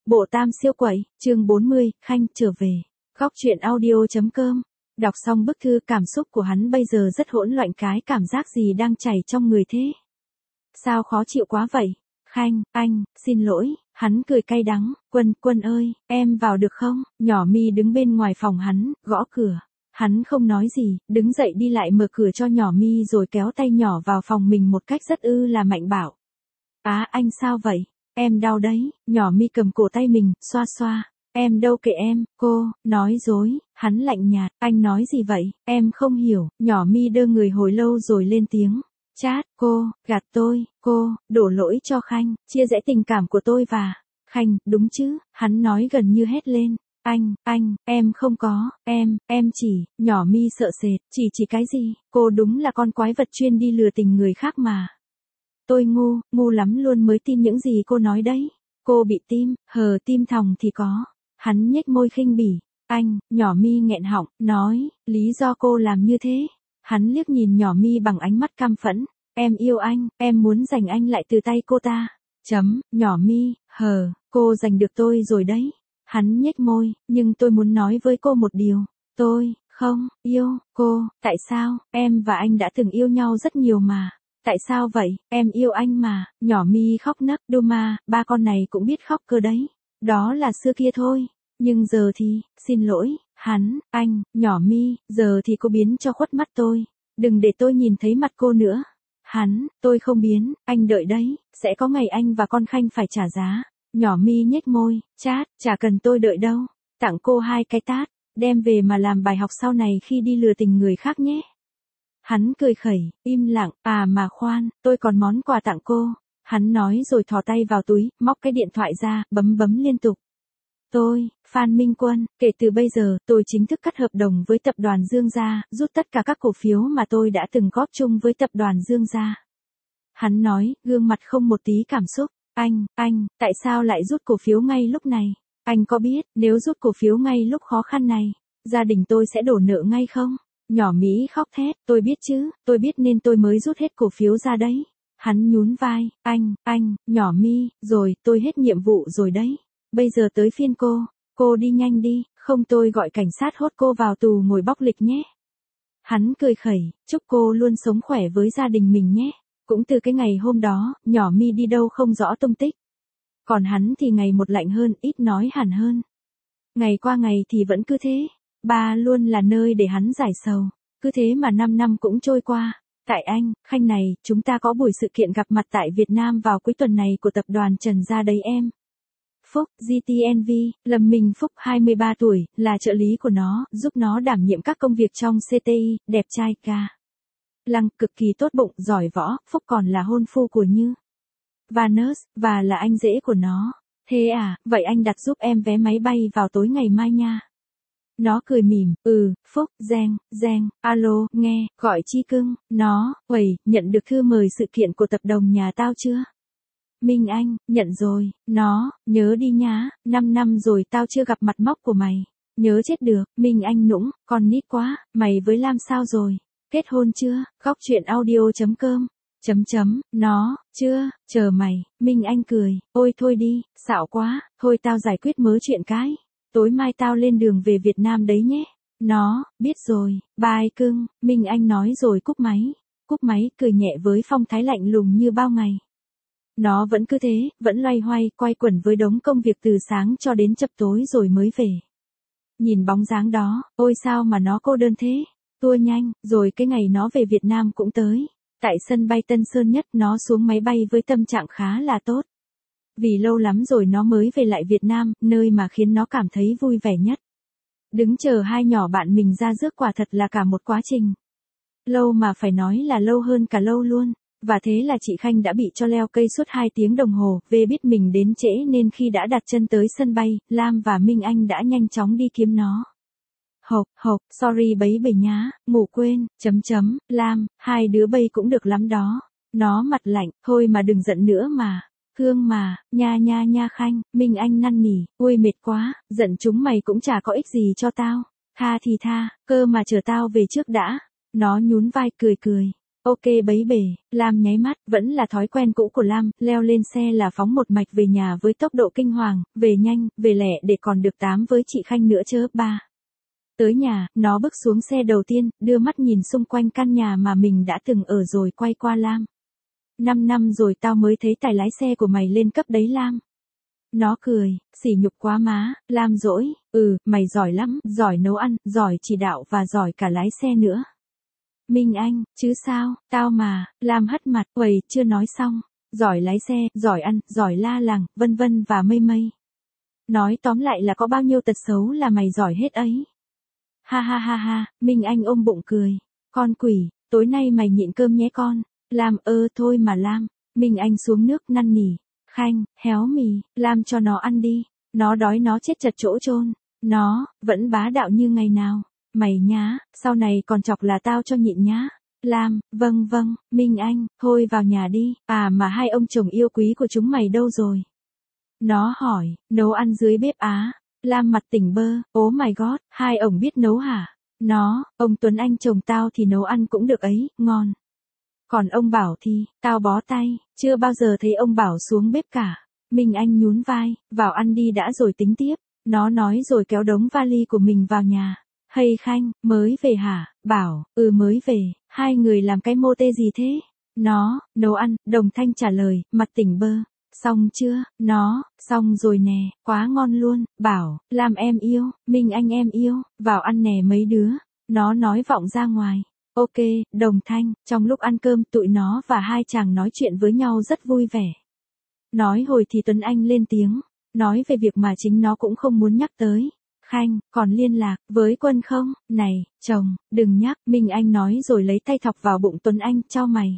Bộ tam siêu quậy, chương 40, Khanh trở về. Góc truyện audio.com. Đọc xong bức thư cảm xúc của hắn bây giờ rất hỗn loạn, cái cảm giác gì đang chảy trong người thế? Sao khó chịu quá vậy? Khanh, anh, xin lỗi, hắn cười cay đắng, Quân ơi, em vào được không? Nhỏ Mi đứng bên ngoài phòng hắn, gõ cửa. Hắn không nói gì, đứng dậy đi lại mở cửa cho nhỏ Mi rồi kéo tay nhỏ vào phòng mình một cách rất là mạnh bạo. Anh sao vậy? Em đau đấy, nhỏ Mi cầm cổ tay mình, xoa xoa. Em đâu kệ em, cô, nói dối, hắn lạnh nhạt, anh nói gì vậy, em không hiểu, nhỏ Mi đơ người hồi lâu rồi lên tiếng. Chát, cô, gạt tôi, cô, đổ lỗi cho Khanh, chia rẽ tình cảm của tôi và Khanh, đúng chứ, hắn nói gần như hét lên. Anh, em không có, em chỉ, nhỏ Mi sợ sệt, chỉ cái gì, cô đúng là con quái vật chuyên đi lừa tình người khác mà. Tôi ngu lắm luôn mới tin những gì cô nói đấy. Cô bị tim thòng thì có. Hắn nhếch môi khinh bỉ. Nhỏ Mi nghẹn họng, nói, lý do cô làm như thế. Hắn liếc nhìn nhỏ Mi bằng ánh mắt căm phẫn. Em yêu anh, em muốn giành anh lại từ tay cô ta. Nhỏ Mi, cô giành được tôi rồi đấy. Hắn nhếch môi, nhưng tôi muốn nói với cô một điều. Tôi, không, yêu, cô, tại sao, em và anh đã từng yêu nhau rất nhiều mà. Tại sao vậy, em yêu anh mà, nhỏ Mi khóc nấc, Duma, ba con này cũng biết khóc cơ đấy. Đó là xưa kia thôi, nhưng giờ thì, xin lỗi, nhỏ Mi, giờ thì cô biến cho khuất mắt tôi, đừng để tôi nhìn thấy mặt cô nữa. Tôi không biến, anh đợi đấy, sẽ có ngày anh và con Khanh phải trả giá. Nhỏ Mi nhếch môi, chát, chả cần tôi đợi đâu, tặng cô 2 cái tát, đem về mà làm bài học sau này khi đi lừa tình người khác nhé. Hắn cười khẩy, im lặng, mà khoan, tôi còn món quà tặng cô. Hắn nói rồi thò tay vào túi, móc cái điện thoại ra, bấm liên tục. Tôi, Phan Minh Quân, kể từ bây giờ, tôi chính thức cắt hợp đồng với tập đoàn Dương Gia, rút tất cả các cổ phiếu mà tôi đã từng góp chung với tập đoàn Dương Gia. Hắn nói, gương mặt không một tí cảm xúc. Anh, tại sao lại rút cổ phiếu ngay lúc này? Anh có biết, nếu rút cổ phiếu ngay lúc khó khăn này, gia đình tôi sẽ đổ nợ ngay không? Nhỏ Mỹ khóc thét, tôi biết chứ, tôi biết nên tôi mới rút hết cổ phiếu ra đấy. Hắn nhún vai, nhỏ Mi, rồi, tôi hết nhiệm vụ rồi đấy. Bây giờ tới phiên cô đi nhanh đi, không tôi gọi cảnh sát hốt cô vào tù ngồi bóc lịch nhé. Hắn cười khẩy, chúc cô luôn sống khỏe với gia đình mình nhé. Cũng từ cái ngày hôm đó, nhỏ Mi đi đâu không rõ tung tích. Còn hắn thì ngày một lạnh hơn, ít nói hẳn hơn. Ngày qua ngày thì vẫn cứ thế. Ba luôn là nơi để hắn giải sầu. Cứ thế mà 5 năm cũng trôi qua. Tại Khanh này, chúng ta có buổi sự kiện gặp mặt tại Việt Nam vào cuối tuần này của tập đoàn Trần Gia đấy em. Phúc, GTNV, Lâm Minh Phúc 23 tuổi, là trợ lý của nó, giúp nó đảm nhiệm các công việc trong CTI, đẹp trai ca. Lăng, cực kỳ tốt bụng, giỏi võ, Phúc còn là hôn phu của Như Vanus, và là anh rể của nó. Thế vậy anh đặt giúp em vé máy bay vào tối ngày mai nha. Nó cười mỉm, Phúc, Giang, alo, nghe, gọi Chi cưng, nó, nhận được thư mời sự kiện của tập đoàn nhà tao chưa? Minh Anh, nhận rồi, nó, nhớ đi nhá, 5 năm rồi tao chưa gặp mặt móc của mày. Nhớ chết được, Minh Anh nũng, con nít quá, mày với Lam sao rồi? Kết hôn chưa? Góc truyện audio.com. Nó, chưa, chờ mày, Minh Anh cười, ôi thôi đi, xạo quá, thôi tao giải quyết mớ chuyện cái. Tối mai tao lên đường về Việt Nam đấy nhé. Nó, biết rồi, bye cưng, Minh Anh nói rồi cúp máy, cười nhẹ với phong thái lạnh lùng như bao ngày. Nó vẫn cứ thế, vẫn loay hoay, quay quẩn với đống công việc từ sáng cho đến chập tối rồi mới về. Nhìn bóng dáng đó, ôi sao mà nó cô đơn thế. Tua nhanh, rồi cái ngày nó về Việt Nam cũng tới. Tại sân bay Tân Sơn Nhất, nó xuống máy bay với tâm trạng khá là tốt. Vì lâu lắm rồi nó mới về lại Việt Nam, nơi mà khiến nó cảm thấy vui vẻ nhất. Đứng chờ hai nhỏ bạn mình ra rước quả thật là cả một quá trình. Lâu mà phải nói là lâu hơn cả lâu luôn. Và thế là chị Khanh đã bị cho leo cây suốt 2 tiếng đồng hồ, về biết mình đến trễ nên khi đã đặt chân tới sân bay, Lam và Minh Anh đã nhanh chóng đi kiếm nó. Sorry bấy bể nhá, ngủ quên, Lam, hai đứa bây cũng được lắm đó. Nó mặt lạnh, thôi mà đừng giận nữa mà. Thương mà, nha Khanh, Minh Anh năn nỉ, ôi mệt quá, giận chúng mày cũng chả có ích gì cho tao. Tha thì tha, cơ mà chờ tao về trước đã. Nó nhún vai cười. Ok bấy bề, Lam nháy mắt, vẫn là thói quen cũ của Lam, leo lên xe là phóng một mạch về nhà với tốc độ kinh hoàng, về nhanh, về lẹ để còn được tám với chị Khanh nữa chớ ba. Tới nhà, nó bước xuống xe đầu tiên, đưa mắt nhìn xung quanh căn nhà mà mình đã từng ở rồi quay qua Lam. 5 năm rồi tao mới thấy tài lái xe của mày lên cấp đấy Lam. Nó cười, sỉ nhục quá má, Lam dỗi, mày giỏi lắm, giỏi nấu ăn, giỏi chỉ đạo và giỏi cả lái xe nữa. Minh Anh, chứ sao, tao mà, Lam hất mặt, uầy, chưa nói xong, giỏi lái xe, giỏi ăn, giỏi la làng, vân vân và mây mây. Nói tóm lại là có bao nhiêu tật xấu là mày giỏi hết ấy. Ha ha ha ha, Minh Anh ôm bụng cười, con quỷ, tối nay mày nhịn cơm nhé con. Lam thôi mà Lam, Minh Anh xuống nước năn nỉ, Khanh, héo mì, Lam cho nó ăn đi, nó đói nó chết chật chỗ chôn, nó, vẫn bá đạo như ngày nào, mày nhá, sau này còn chọc là tao cho nhịn nhá. Lam, vâng, Minh Anh, thôi vào nhà đi, mà hai ông chồng yêu quý của chúng mày đâu rồi? Nó hỏi, nấu ăn dưới bếp á. Lam mặt tỉnh bơ, oh my god, hai ổng biết nấu hả? Nó, ông Tuấn Anh chồng tao thì nấu ăn cũng được ấy, ngon. Còn ông Bảo thì, tao bó tay, chưa bao giờ thấy ông Bảo xuống bếp cả. Minh Anh nhún vai, vào ăn đi đã rồi tính tiếp. Nó nói rồi kéo đống vali của mình vào nhà. Hay Khanh, mới về hả? Bảo, mới về, hai người làm cái mô tê gì thế? Nó, nấu ăn, Đồng Thanh trả lời, mặt tỉnh bơ. Xong chưa? Nó, xong rồi nè, quá ngon luôn. Bảo, làm em yêu, Minh Anh em yêu, vào ăn nè mấy đứa. Nó nói vọng ra ngoài. Ok, Đồng Thanh, trong lúc ăn cơm tụi nó và hai chàng nói chuyện với nhau rất vui vẻ. Nói hồi thì Tuấn Anh lên tiếng, nói về việc mà chính nó cũng không muốn nhắc tới. Khanh, còn liên lạc với Quân không? Này, chồng, đừng nhắc, Minh Anh nói rồi lấy tay thọc vào bụng Tuấn Anh, cho mày.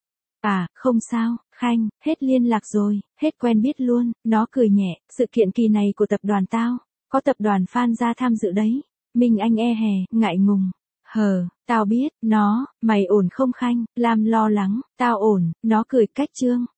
Không sao, Khanh, hết liên lạc rồi, hết quen biết luôn, nó cười nhẹ, sự kiện kỳ này của tập đoàn tao, có tập đoàn fan ra tham dự đấy. Minh Anh ngại ngùng. Tao biết, nó, mày ổn không Khanh? Lam lo lắng, tao ổn, nó cười cách trương.